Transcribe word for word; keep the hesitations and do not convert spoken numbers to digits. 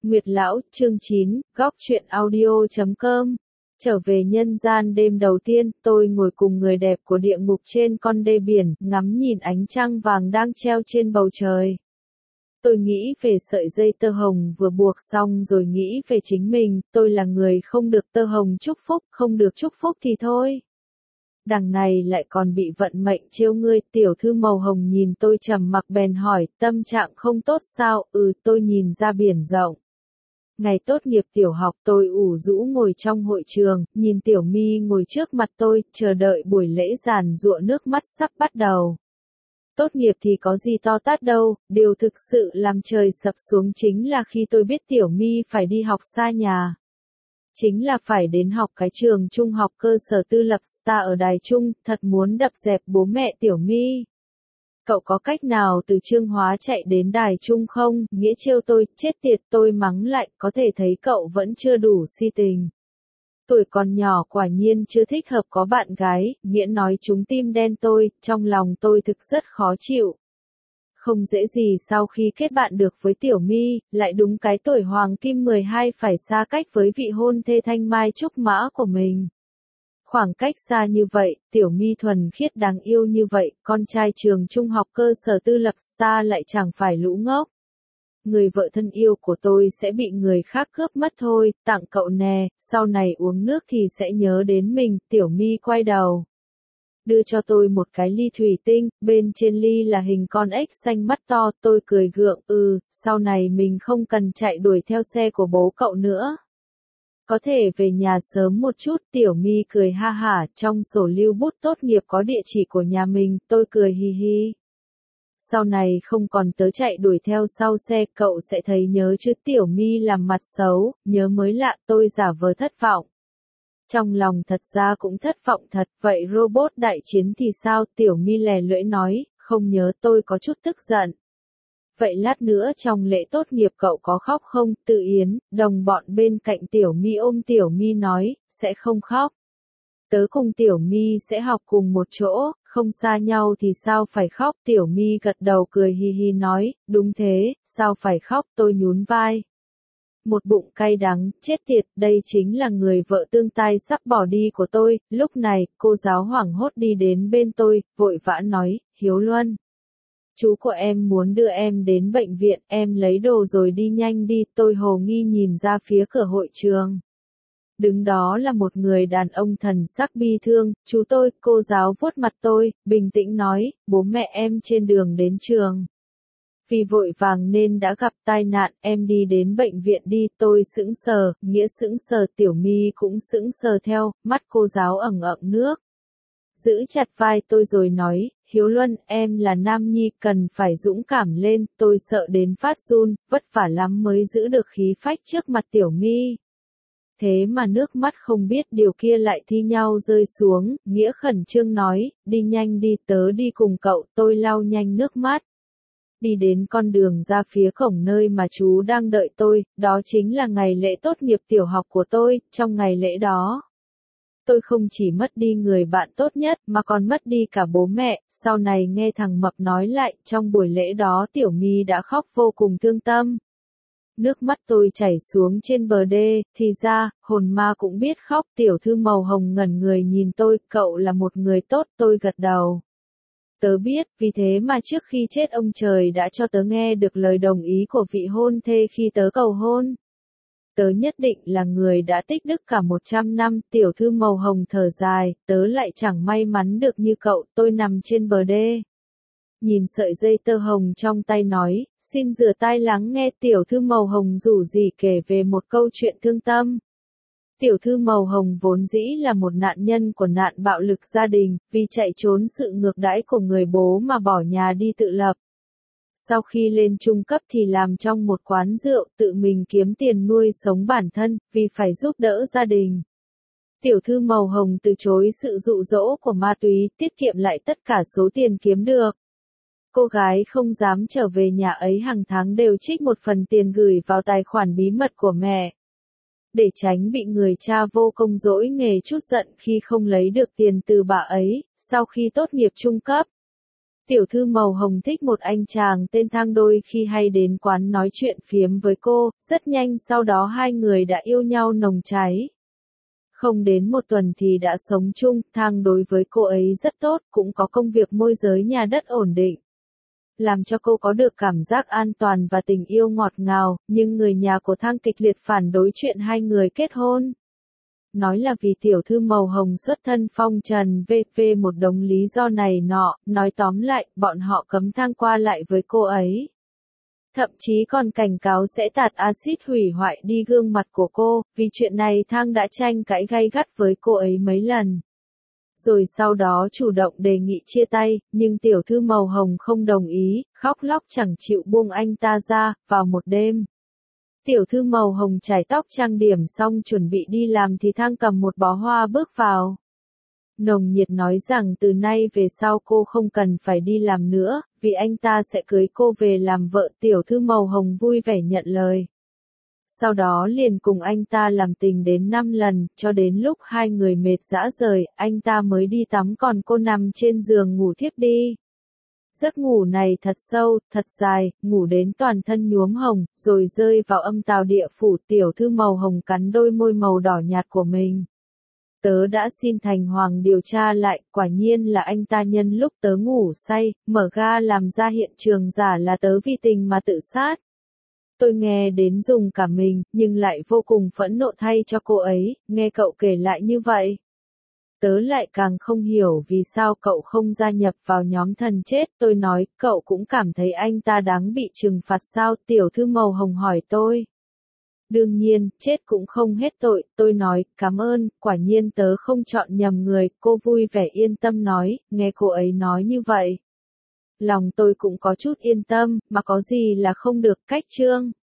Nguyệt Lão, chương chín, góc truyện audio chấm com. Trở về nhân gian đêm đầu tiên, tôi ngồi cùng người đẹp của địa ngục trên con đê biển, ngắm nhìn ánh trăng vàng đang treo trên bầu trời. Tôi nghĩ về sợi dây tơ hồng vừa buộc xong rồi nghĩ về chính mình, tôi là người không được tơ hồng chúc phúc, không được chúc phúc thì thôi. Đằng này lại còn bị vận mệnh trêu ngươi. Tiểu thư màu hồng nhìn tôi trầm mặc bèn hỏi, tâm trạng không tốt sao? Ừ, tôi nhìn ra biển rộng. Ngày tốt nghiệp tiểu học tôi ủ rũ ngồi trong hội trường, nhìn Tiểu My ngồi trước mặt tôi, chờ đợi buổi lễ giàn giụa nước mắt sắp bắt đầu. Tốt nghiệp thì có gì to tát đâu, điều thực sự làm trời sập xuống chính là khi tôi biết Tiểu My phải đi học xa nhà. Chính là phải đến học cái trường trung học cơ sở tư lập Star ở Đài Trung, thật muốn đập dẹp bố mẹ Tiểu My. Cậu có cách nào từ Chương Hóa chạy đến Đài Trung không? Nghĩa trêu tôi, chết tiệt, tôi mắng lại, có thể thấy cậu vẫn chưa đủ si tình. Tuổi còn nhỏ quả nhiên chưa thích hợp có bạn gái, Nghĩa nói trúng tim đen tôi, trong lòng tôi thực rất khó chịu. Không dễ gì sau khi kết bạn được với Tiểu My, lại đúng cái tuổi hoàng kim mười hai phải xa cách với vị hôn thê thanh mai trúc mã của mình. Khoảng cách xa như vậy, Tiểu My thuần khiết đáng yêu như vậy, con trai trường trung học cơ sở tư lập Star lại chẳng phải lũ ngốc. Người vợ thân yêu của tôi sẽ bị người khác cướp mất thôi, tặng cậu nè, sau này uống nước thì sẽ nhớ đến mình. Tiểu My quay đầu, đưa cho tôi một cái ly thủy tinh, bên trên ly là hình con ếch xanh mắt to. Tôi cười gượng, ừ, sau này mình không cần chạy đuổi theo xe của bố cậu nữa. Có thể về nhà sớm một chút. Tiểu My cười ha hả, trong sổ lưu bút tốt nghiệp có địa chỉ của nhà mình. Tôi cười hi hi. Sau này không còn tớ chạy đuổi theo sau xe, cậu sẽ thấy nhớ chứ? Tiểu My làm mặt xấu, nhớ mới lạ. Tôi giả vờ thất vọng. Trong lòng thật ra cũng thất vọng thật. Vậy robot đại chiến thì sao? Tiểu My lè lưỡi nói, không nhớ. Tôi có chút tức giận. Vậy lát nữa trong lễ tốt nghiệp cậu có khóc không? Tự Yến, đồng bọn bên cạnh Tiểu My ôm Tiểu My nói, sẽ không khóc. Tớ cùng Tiểu My sẽ học cùng một chỗ, không xa nhau thì sao phải khóc? Tiểu My gật đầu cười hi hi nói, đúng thế, sao phải khóc? Tôi nhún vai. Một bụng cay đắng, chết tiệt, đây chính là người vợ tương tai sắp bỏ đi của tôi. Lúc này, cô giáo hoảng hốt đi đến bên tôi, vội vã nói, Hiếu Luân. Chú của em muốn đưa em đến bệnh viện, em lấy đồ rồi đi nhanh đi. Tôi hồ nghi nhìn ra phía cửa hội trường. Đứng đó là một người đàn ông thần sắc bi thương. Chú tôi, cô giáo vuốt mặt tôi, bình tĩnh nói, bố mẹ em trên đường đến trường. Vì vội vàng nên đã gặp tai nạn, em đi đến bệnh viện đi. Tôi sững sờ, Nghĩa sững sờ, Tiểu My cũng sững sờ theo, mắt cô giáo ẩn ẩn nước. Giữ chặt vai tôi rồi nói, Hiếu Luân, em là nam nhi, cần phải dũng cảm lên. Tôi sợ đến phát run, vất vả lắm mới giữ được khí phách trước mặt Tiểu My. Thế mà nước mắt không biết điều kia lại thi nhau rơi xuống. Nghĩa khẩn trương nói, đi nhanh đi, tớ đi cùng cậu. Tôi lau nhanh nước mắt. Đi đến con đường ra phía cổng nơi mà chú đang đợi tôi, đó chính là ngày lễ tốt nghiệp tiểu học của tôi. Trong ngày lễ đó, tôi không chỉ mất đi người bạn tốt nhất, mà còn mất đi cả bố mẹ. Sau này nghe thằng Mập nói lại, trong buổi lễ đó Tiểu My đã khóc vô cùng thương tâm. Nước mắt tôi chảy xuống trên bờ đê, thì ra, hồn ma cũng biết khóc. Tiểu thư màu hồng ngẩn người nhìn tôi, cậu là một người tốt. Tôi gật đầu. Tớ biết, vì thế mà trước khi chết ông trời đã cho tớ nghe được lời đồng ý của vị hôn thê khi tớ cầu hôn. Tớ nhất định là người đã tích đức cả một trăm năm. Tiểu thư màu hồng thở dài, tớ lại chẳng may mắn được như cậu. Tôi nằm trên bờ đê, nhìn sợi dây tơ hồng trong tay nói, xin rửa tai lắng nghe. Tiểu thư màu hồng rủ rỉ kể về một câu chuyện thương tâm. Tiểu thư màu hồng vốn dĩ là một nạn nhân của nạn bạo lực gia đình, vì chạy trốn sự ngược đãi của người bố mà bỏ nhà đi tự lập. Sau khi lên trung cấp thì làm trong một quán rượu, tự mình kiếm tiền nuôi sống bản thân, vì phải giúp đỡ gia đình. Tiểu thư màu hồng từ chối sự dụ dỗ của ma túy, tiết kiệm lại tất cả số tiền kiếm được. Cô gái không dám trở về nhà ấy, hàng tháng đều trích một phần tiền gửi vào tài khoản bí mật của mẹ. Để tránh bị người cha vô công dỗi nghề trút giận khi không lấy được tiền từ bà ấy, sau khi tốt nghiệp trung cấp, Tiểu thư màu hồng thích một anh chàng tên Thang, đôi khi hay đến quán nói chuyện phiếm với cô, rất nhanh sau đó hai người đã yêu nhau nồng cháy. Không đến một tuần thì đã sống chung, Thang đối với cô ấy rất tốt, cũng có công việc môi giới nhà đất ổn định. Làm cho cô có được cảm giác an toàn và tình yêu ngọt ngào, nhưng người nhà của Thang kịch liệt phản đối chuyện hai người kết hôn. Nói là vì tiểu thư màu hồng xuất thân phong trần vê vê một đống lý do này nọ, nói tóm lại, bọn họ cấm Thang qua lại với cô ấy. Thậm chí còn cảnh cáo sẽ tạt axit hủy hoại đi gương mặt của cô, vì chuyện này Thang đã tranh cãi gay gắt với cô ấy mấy lần. Rồi sau đó chủ động đề nghị chia tay, nhưng tiểu thư màu hồng không đồng ý, khóc lóc chẳng chịu buông anh ta ra, vào một đêm. Tiểu thư màu hồng chải tóc trang điểm xong chuẩn bị đi làm thì Thang cầm một bó hoa bước vào. Nồng nhiệt nói rằng từ nay về sau cô không cần phải đi làm nữa, vì anh ta sẽ cưới cô về làm vợ. Tiểu thư màu hồng vui vẻ nhận lời. Sau đó liền cùng anh ta làm tình đến năm lần, cho đến lúc hai người mệt rã rời, anh ta mới đi tắm còn cô nằm trên giường ngủ thiếp đi. Giấc ngủ này thật sâu, thật dài, ngủ đến toàn thân nhuốm hồng, rồi rơi vào âm tào địa phủ. Tiểu thư màu hồng cắn đôi môi màu đỏ nhạt của mình. Tớ đã xin thành hoàng điều tra lại, quả nhiên là anh ta nhân lúc tớ ngủ say, mở ga làm ra hiện trường giả là tớ vì tình mà tự sát. Tôi nghe đến dùng cả mình, nhưng lại vô cùng phẫn nộ thay cho cô ấy, nghe cậu kể lại như vậy. Tớ lại càng không hiểu vì sao cậu không gia nhập vào nhóm thần chết. Tôi nói, cậu cũng cảm thấy anh ta đáng bị trừng phạt sao? Tiểu thư màu hồng hỏi tôi. Đương nhiên, chết cũng không hết tội. Tôi nói, cảm ơn, quả nhiên tớ không chọn nhầm người. Cô vui vẻ yên tâm nói, nghe cô ấy nói như vậy. Lòng tôi cũng có chút yên tâm, mà có gì là không được. Cách chương